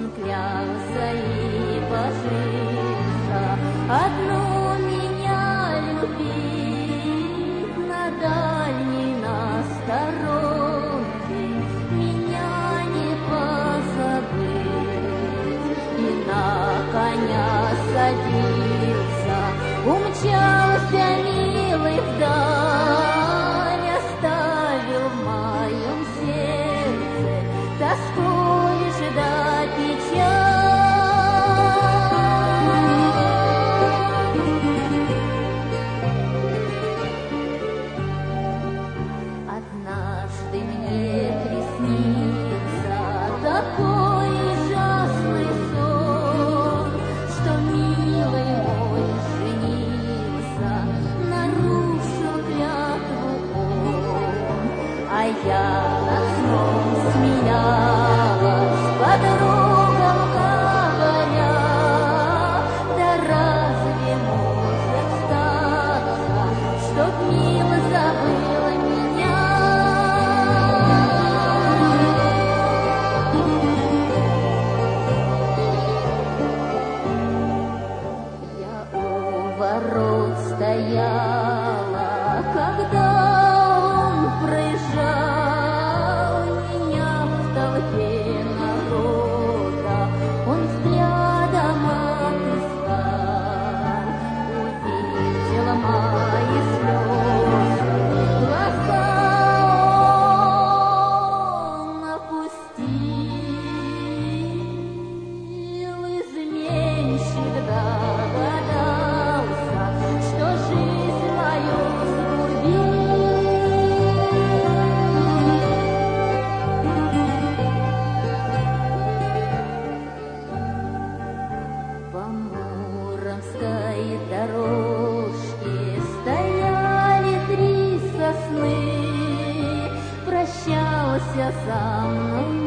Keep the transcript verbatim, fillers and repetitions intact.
Он клялся и божился одну меня любить, на дальней, на сторонке меня не позабыть. И на коня садился, умчался милый вдаль, оставил в моем сердце тоску лишь да печаль. Однажды мне приснился такой ужасный сон, что милый мой женился, нарушил клятву он, а я над сном смеялась, подругам говоря: да разве может статься, чтоб мило забыла меня? Я у ворот стояла, когда он проезжал меня в толпе народа, он взглядом отыскал, увидела мои слезы, глаза он опустил. Изменщик догадался, что жизнь мою сгубил. По Муромской дорожке стояли три сосны, прощался со мной